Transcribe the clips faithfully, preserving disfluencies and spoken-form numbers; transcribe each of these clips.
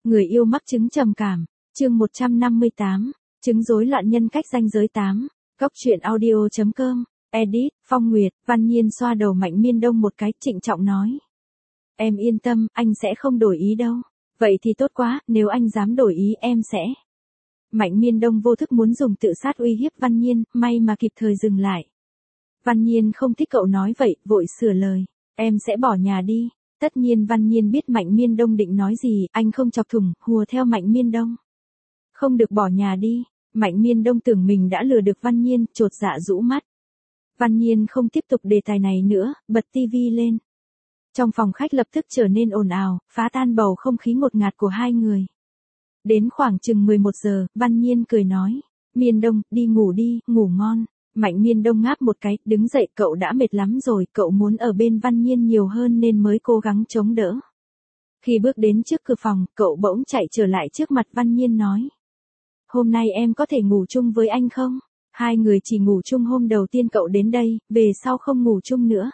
Người yêu mắc chứng trầm cảm, chương một trăm năm mươi tám, chứng rối loạn nhân cách ranh giới tám, góc truyện audio chấm com, edit, Phong Nguyệt, Văn Nhiên xoa đầu Mạnh Miên Đông một cái, trịnh trọng nói. Em yên tâm, anh sẽ không đổi ý đâu. Vậy thì tốt quá, nếu anh dám đổi ý em sẽ. Mạnh Miên Đông vô thức muốn dùng tự sát uy hiếp Văn Nhiên, may mà kịp thời dừng lại. Văn Nhiên không thích cậu nói vậy, vội sửa lời. Em sẽ bỏ nhà đi. Tất nhiên Văn Nhiên biết Mạnh Miên Đông định nói gì, anh không chọc thủng, hùa theo Mạnh Miên Đông. Không được bỏ nhà đi. Mạnh Miên Đông tưởng mình đã lừa được Văn Nhiên, chột dạ rũ mắt. Văn Nhiên không tiếp tục đề tài này nữa, bật tivi lên. Trong phòng khách lập tức trở nên ồn ào, phá tan bầu không khí ngột ngạt của hai người. Đến khoảng chừng mười một giờ, Văn Nhiên cười nói. Miên Đông, đi ngủ đi, ngủ ngon. Mạnh Miên Đông ngáp một cái, đứng dậy, cậu đã mệt lắm rồi, cậu muốn ở bên Văn Nhiên nhiều hơn nên mới cố gắng chống đỡ. Khi bước đến trước cửa phòng, cậu bỗng chạy trở lại trước mặt Văn Nhiên nói. Hôm nay em có thể ngủ chung với anh không? Hai người chỉ ngủ chung hôm đầu tiên cậu đến đây, về sau không ngủ chung nữa.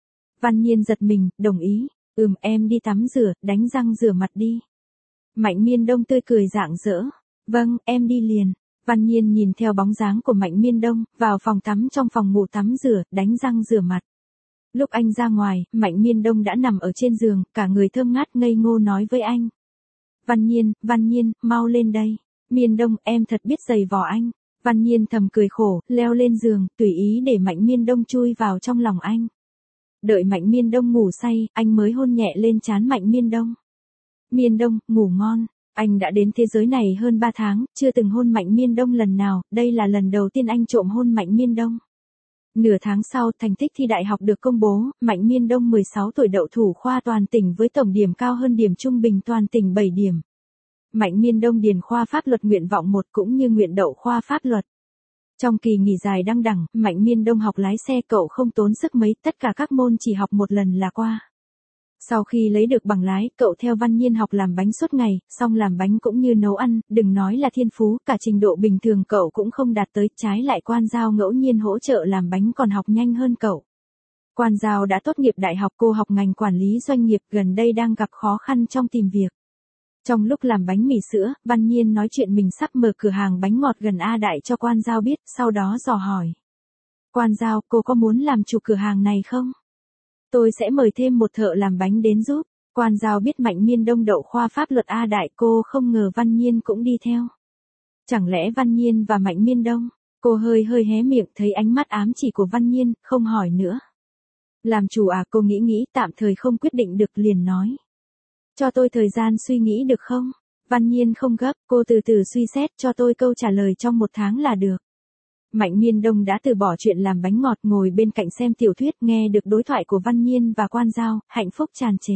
Văn Nhiên giật mình, đồng ý. Ừm, em đi tắm rửa, đánh răng rửa mặt đi. Mạnh Miên Đông tươi cười rạng rỡ. Vâng, em đi liền. Văn Nhiên nhìn theo bóng dáng của Mạnh Miên Đông, vào phòng tắm trong phòng ngủ tắm rửa, đánh răng rửa mặt. Lúc anh ra ngoài, Mạnh Miên Đông đã nằm ở trên giường, cả người thơm ngát ngây ngô nói với anh. Văn Nhiên, Văn Nhiên, mau lên đây. Miên Đông, em thật biết giày vò anh. Văn Nhiên thầm cười khổ, leo lên giường, tùy ý để Mạnh Miên Đông chui vào trong lòng anh. Đợi Mạnh Miên Đông ngủ say, anh mới hôn nhẹ lên trán Mạnh Miên Đông. Miên Đông, ngủ ngon. Anh đã đến thế giới này hơn ba tháng, chưa từng hôn Mạnh Miên Đông lần nào, đây là lần đầu tiên anh trộm hôn Mạnh Miên Đông. Nửa tháng sau, thành tích thi đại học được công bố, Mạnh Miên Đông mười sáu tuổi đậu thủ khoa toàn tỉnh với tổng điểm cao hơn điểm trung bình toàn tỉnh bảy điểm. Mạnh Miên Đông điền khoa pháp luật nguyện vọng một cũng như nguyện đậu khoa pháp luật. Trong kỳ nghỉ dài đăng đẳng, Mạnh Miên Đông học lái xe cậu không tốn sức mấy, tất cả các môn chỉ học một lần là qua. Sau khi lấy được bằng lái, cậu theo Văn Nhiên học làm bánh suốt ngày, xong làm bánh cũng như nấu ăn, đừng nói là thiên phú, cả trình độ bình thường cậu cũng không đạt tới, trái lại Quan Giao ngẫu nhiên hỗ trợ làm bánh còn học nhanh hơn cậu. Quan Giao đã tốt nghiệp đại học, cô học ngành quản lý doanh nghiệp, gần đây đang gặp khó khăn trong tìm việc. Trong lúc làm bánh mì sữa, Văn Nhiên nói chuyện mình sắp mở cửa hàng bánh ngọt gần A Đại cho Quan Giao biết, sau đó dò hỏi. Quan Giao, cô có muốn làm chủ cửa hàng này không? Tôi sẽ mời thêm một thợ làm bánh đến giúp. Quan Giao biết Mạnh Miên Đông đậu khoa pháp luật A Đại, cô không ngờ Văn Nhiên cũng đi theo. Chẳng lẽ Văn Nhiên và Mạnh Miên Đông? Cô hơi hơi hé miệng, thấy ánh mắt ám chỉ của Văn Nhiên, không hỏi nữa. Làm chủ à? Cô nghĩ nghĩ, tạm thời không quyết định được, liền nói. Cho tôi thời gian suy nghĩ được không? Văn Nhiên không gấp, cô từ từ suy xét, cho tôi câu trả lời trong một tháng là được. Mạnh Miên Đông đã từ bỏ chuyện làm bánh ngọt, ngồi bên cạnh xem tiểu thuyết, nghe được đối thoại của Văn Nhiên và Quan Giao, hạnh phúc tràn trề.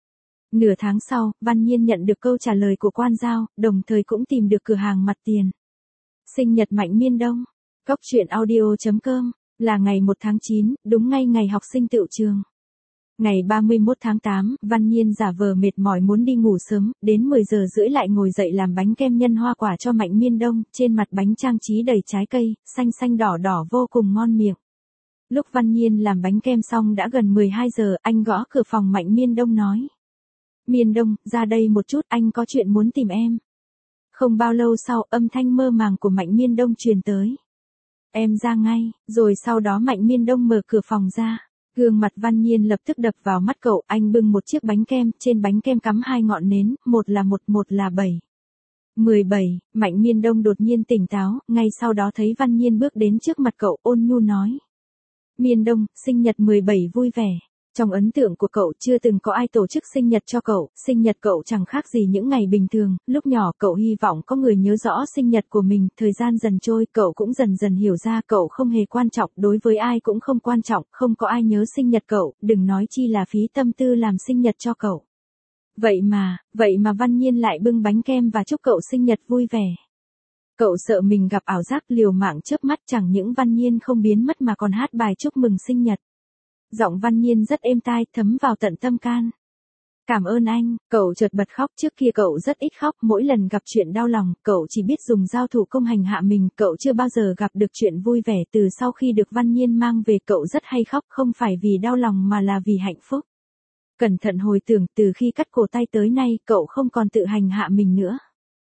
Nửa tháng sau, Văn Nhiên nhận được câu trả lời của Quan Giao, đồng thời cũng tìm được cửa hàng mặt tiền. Sinh nhật Mạnh Miên Đông. Góc truyện audio chấm com, là ngày một tháng chín, đúng ngay ngày học sinh tựu trường. Ngày ba mươi mốt tháng tám, Văn Nhiên giả vờ mệt mỏi muốn đi ngủ sớm, đến mười giờ rưỡi lại ngồi dậy làm bánh kem nhân hoa quả cho Mạnh Miên Đông, trên mặt bánh trang trí đầy trái cây, xanh xanh đỏ đỏ vô cùng ngon miệng. Lúc Văn Nhiên làm bánh kem xong đã gần mười hai giờ, anh gõ cửa phòng Mạnh Miên Đông nói. Miên Đông, ra đây một chút, anh có chuyện muốn tìm em. Không bao lâu sau, âm thanh mơ màng của Mạnh Miên Đông truyền tới. Em ra ngay, rồi sau đó Mạnh Miên Đông mở cửa phòng ra. Gương mặt Văn Nhiên lập tức đập vào mắt cậu, anh bưng một chiếc bánh kem, trên bánh kem cắm hai ngọn nến, một là một, một là bảy. mười bảy, Mạnh Miên Đông đột nhiên tỉnh táo, ngay sau đó thấy Văn Nhiên bước đến trước mặt cậu, ôn nhu nói. Miên Đông, sinh nhật mười bảy vui vẻ. Trong ấn tượng của cậu chưa từng có ai tổ chức sinh nhật cho cậu, sinh nhật cậu chẳng khác gì những ngày bình thường, lúc nhỏ cậu hy vọng có người nhớ rõ sinh nhật của mình, thời gian dần trôi, cậu cũng dần dần hiểu ra cậu không hề quan trọng, đối với ai cũng không quan trọng, không có ai nhớ sinh nhật cậu, đừng nói chi là phí tâm tư làm sinh nhật cho cậu. Vậy mà, vậy mà Văn Nhiên lại bưng bánh kem và chúc cậu sinh nhật vui vẻ. Cậu sợ mình gặp ảo giác, liều mạng chớp mắt, chẳng những Văn Nhiên không biến mất mà còn hát bài chúc mừng sinh nhật. Giọng Văn Nhiên rất êm tai, thấm vào tận tâm can. Cảm ơn anh, cậu chợt bật khóc, trước kia cậu rất ít khóc, mỗi lần gặp chuyện đau lòng, cậu chỉ biết dùng dao thủ công hành hạ mình, cậu chưa bao giờ gặp được chuyện vui vẻ, từ sau khi được Văn Nhiên mang về cậu rất hay khóc, không phải vì đau lòng mà là vì hạnh phúc. Cẩn thận hồi tưởng từ khi cắt cổ tay tới nay cậu không còn tự hành hạ mình nữa.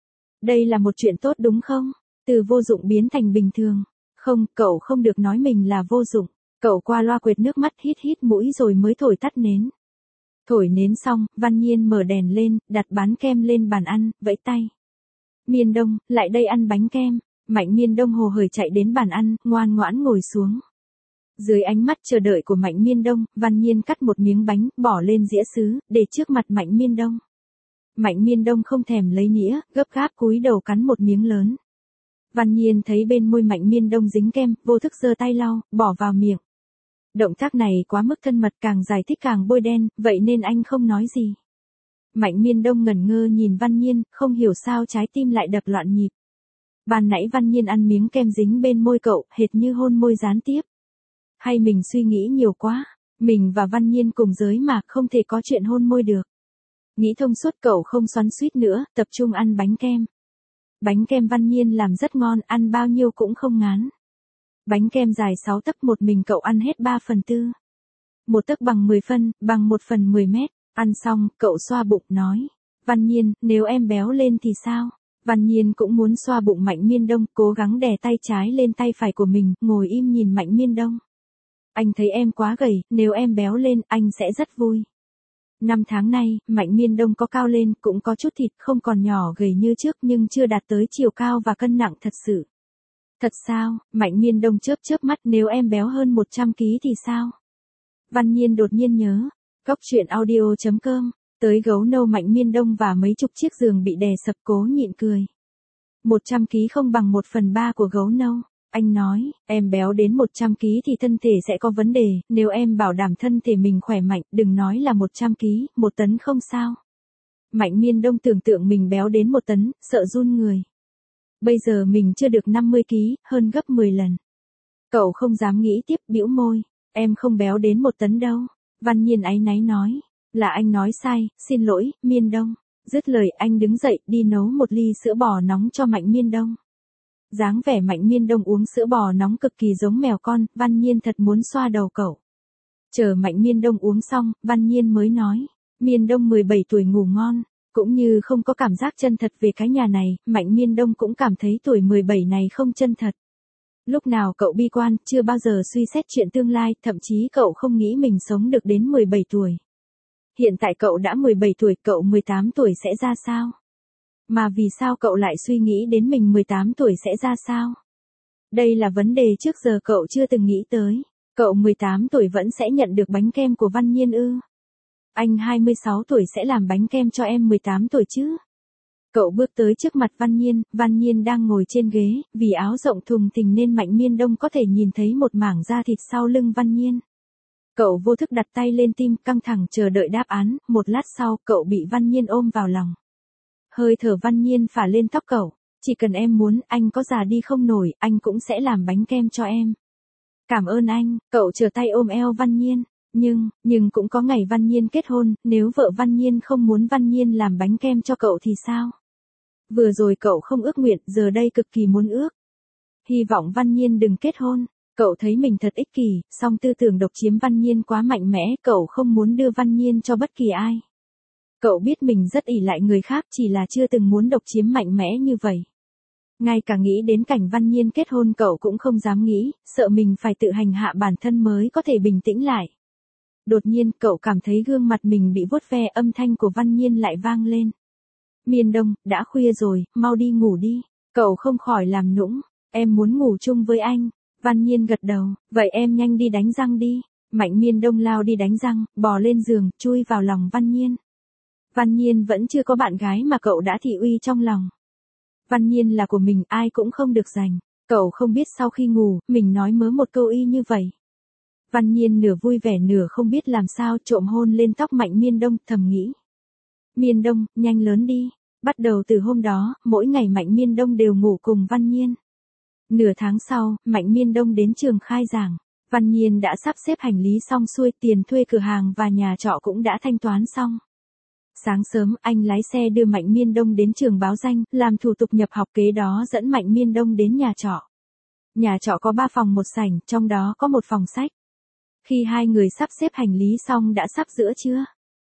Đây là một chuyện tốt đúng không? Từ vô dụng biến thành bình thường. Không, cậu không được nói mình là vô dụng. Cậu qua loa quệt nước mắt hít hít mũi rồi mới thổi tắt nến. Thổi nến xong, Văn Nhiên mở đèn lên, đặt bánh kem lên bàn ăn, vẫy tay. Miên Đông, lại đây ăn bánh kem. Mạnh Miên Đông hồ hởi chạy đến bàn ăn, ngoan ngoãn ngồi xuống. Dưới ánh mắt chờ đợi của Mạnh Miên Đông, Văn Nhiên cắt một miếng bánh, bỏ lên dĩa sứ, để trước mặt Mạnh Miên Đông. Mạnh Miên Đông không thèm lấy nĩa, gấp gáp cúi đầu cắn một miếng lớn. Văn Nhiên thấy bên môi Mạnh Miên Đông dính kem, vô thức giơ tay lau, bỏ vào miệng. Động tác này quá mức thân mật, càng giải thích càng bôi đen, vậy nên anh không nói gì. Mạnh Miên Đông ngẩn ngơ nhìn Văn Nhiên, không hiểu sao trái tim lại đập loạn nhịp. Ban nãy Văn Nhiên ăn miếng kem dính bên môi cậu, hệt như hôn môi gián tiếp. Hay mình suy nghĩ nhiều quá, mình và Văn Nhiên cùng giới mà không thể có chuyện hôn môi được. Nghĩ thông suốt cậu không xoắn xuýt nữa, tập trung ăn bánh kem. Bánh kem Văn Nhiên làm rất ngon, ăn bao nhiêu cũng không ngán. Bánh kem dài sáu tấc một mình cậu ăn hết ba phần tư. Một tấc bằng mười phân, bằng một phần mười mét. Ăn xong, cậu xoa bụng nói. Văn Nhiên, nếu em béo lên thì sao? Văn Nhiên cũng muốn xoa bụng Mạnh Miên Đông, cố gắng đè tay trái lên tay phải của mình, ngồi im nhìn Mạnh Miên Đông. Anh thấy em quá gầy, nếu em béo lên, anh sẽ rất vui. Năm tháng nay, Mạnh Miên Đông có cao lên, cũng có chút thịt, không còn nhỏ gầy như trước nhưng chưa đạt tới chiều cao và cân nặng thật sự. Thật sao? Mạnh Miên Đông chớp chớp mắt, nếu em béo hơn một trăm ki lô gam thì sao? Văn Nhiên đột nhiên nhớ. Cóc truyện audio chấm com. Tới gấu nâu Mạnh Miên Đông và mấy chục chiếc giường bị đè sập cố nhịn cười. một trăm ki lô gam không bằng một phần ba của gấu nâu. Anh nói, em béo đến một trăm ki lô gam thì thân thể sẽ có vấn đề, nếu em bảo đảm thân thể mình khỏe mạnh, đừng nói là một trăm ki lô gam, một tấn không sao. Mạnh Miên Đông tưởng tượng mình béo đến một tấn, sợ run người. Bây giờ mình chưa được năm mươi ki lô gam, hơn gấp mười lần. Cậu không dám nghĩ tiếp, bĩu môi, em không béo đến một tấn đâu. Văn Nhiên áy náy nói, là anh nói sai, xin lỗi, Miên Đông. Dứt lời anh đứng dậy, đi nấu một ly sữa bò nóng cho Mạnh Miên Đông. Dáng vẻ Mạnh Miên Đông uống sữa bò nóng cực kỳ giống mèo con, Văn Nhiên thật muốn xoa đầu cậu. Chờ Mạnh Miên Đông uống xong, Văn Nhiên mới nói, Miên Đông mười bảy tuổi ngủ ngon, cũng như không có cảm giác chân thật về cái nhà này, Mạnh Miên Đông cũng cảm thấy tuổi mười bảy này không chân thật. Lúc nào cậu bi quan, chưa bao giờ suy xét chuyện tương lai, thậm chí cậu không nghĩ mình sống được đến mười bảy tuổi. Hiện tại cậu đã mười bảy tuổi, cậu mười tám tuổi sẽ ra sao? Mà vì sao cậu lại suy nghĩ đến mình mười tám tuổi sẽ ra sao? Đây là vấn đề trước giờ cậu chưa từng nghĩ tới. Cậu mười tám tuổi vẫn sẽ nhận được bánh kem của Văn Nhiên ư? Anh hai mươi sáu tuổi sẽ làm bánh kem cho em mười tám tuổi chứ? Cậu bước tới trước mặt Văn Nhiên, Văn Nhiên đang ngồi trên ghế, vì áo rộng thùng thình nên Mạnh Miên Đông có thể nhìn thấy một mảng da thịt sau lưng Văn Nhiên. Cậu vô thức đặt tay lên tim, căng thẳng chờ đợi đáp án, một lát sau, cậu bị Văn Nhiên ôm vào lòng. Hơi thở Văn Nhiên phả lên tóc cậu, chỉ cần em muốn, anh có già đi không nổi, anh cũng sẽ làm bánh kem cho em. Cảm ơn anh, cậu trở tay ôm eo Văn Nhiên, nhưng, nhưng cũng có ngày Văn Nhiên kết hôn, nếu vợ Văn Nhiên không muốn Văn Nhiên làm bánh kem cho cậu thì sao? Vừa rồi cậu không ước nguyện, giờ đây cực kỳ muốn ước. Hy vọng Văn Nhiên đừng kết hôn. Cậu thấy mình thật ích kỷ, song tư tưởng độc chiếm Văn Nhiên quá mạnh mẽ, cậu không muốn đưa Văn Nhiên cho bất kỳ ai. Cậu biết mình rất ỷ lại người khác, chỉ là chưa từng muốn độc chiếm mạnh mẽ như vậy. Ngay cả nghĩ đến cảnh Văn Nhiên kết hôn cậu cũng không dám nghĩ, sợ mình phải tự hành hạ bản thân mới có thể bình tĩnh lại. Đột nhiên cậu cảm thấy gương mặt mình bị vuốt ve, âm thanh của Văn Nhiên lại vang lên. Miên Đông, đã khuya rồi, mau đi ngủ đi. Cậu không khỏi làm nũng, em muốn ngủ chung với anh. Văn Nhiên gật đầu, vậy em nhanh đi đánh răng đi. Mạnh Miên Đông lao đi đánh răng, bò lên giường, chui vào lòng Văn Nhiên. Văn Nhiên vẫn chưa có bạn gái mà cậu đã thị uy trong lòng. Văn Nhiên là của mình, ai cũng không được giành. Cậu không biết sau khi ngủ, mình nói mớ một câu y như vậy. Văn Nhiên nửa vui vẻ nửa không biết làm sao trộm hôn lên tóc Mạnh Miên Đông, thầm nghĩ. Miên Đông, nhanh lớn đi. Bắt đầu từ hôm đó, mỗi ngày Mạnh Miên Đông đều ngủ cùng Văn Nhiên. Nửa tháng sau, Mạnh Miên Đông đến trường khai giảng. Văn Nhiên đã sắp xếp hành lý xong xuôi, tiền thuê cửa hàng và nhà trọ cũng đã thanh toán xong. Sáng sớm, anh lái xe đưa Mạnh Miên Đông đến trường báo danh, làm thủ tục nhập học, kế đó dẫn Mạnh Miên Đông đến nhà trọ. Nhà trọ có ba phòng một sảnh, trong đó có một phòng sách. Khi hai người sắp xếp hành lý xong đã sắp giữa trưa.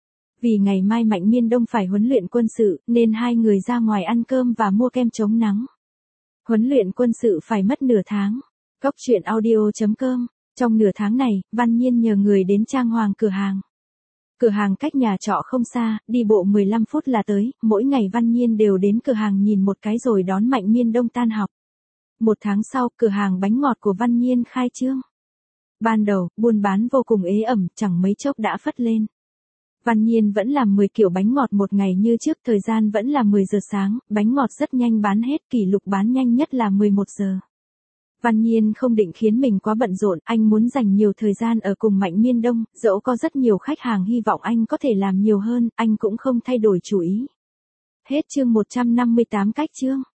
Vì ngày mai Mạnh Miên Đông phải huấn luyện quân sự, nên hai người ra ngoài ăn cơm và mua kem chống nắng. Huấn luyện quân sự phải mất nửa tháng. Cốc truyện audio chấm com. Trong nửa tháng này, Văn Nhiên nhờ người đến trang hoàng cửa hàng. Cửa hàng cách nhà trọ không xa, đi bộ mười lăm phút là tới, mỗi ngày Văn Nhiên đều đến cửa hàng nhìn một cái rồi đón Mạnh Miên Đông tan học. Một tháng sau, cửa hàng bánh ngọt của Văn Nhiên khai trương. Ban đầu, buôn bán vô cùng ế ẩm, chẳng mấy chốc đã phất lên. Văn Nhiên vẫn làm mười kiểu bánh ngọt một ngày như trước, thời gian vẫn là mười giờ sáng, bánh ngọt rất nhanh bán hết, kỷ lục bán nhanh nhất là mười một giờ. Văn Nhiên không định khiến mình quá bận rộn, anh muốn dành nhiều thời gian ở cùng Mạnh Miên Đông, dẫu có rất nhiều khách hàng hy vọng anh có thể làm nhiều hơn, anh cũng không thay đổi chủ ý. Hết chương một trăm năm mươi tám cách chương.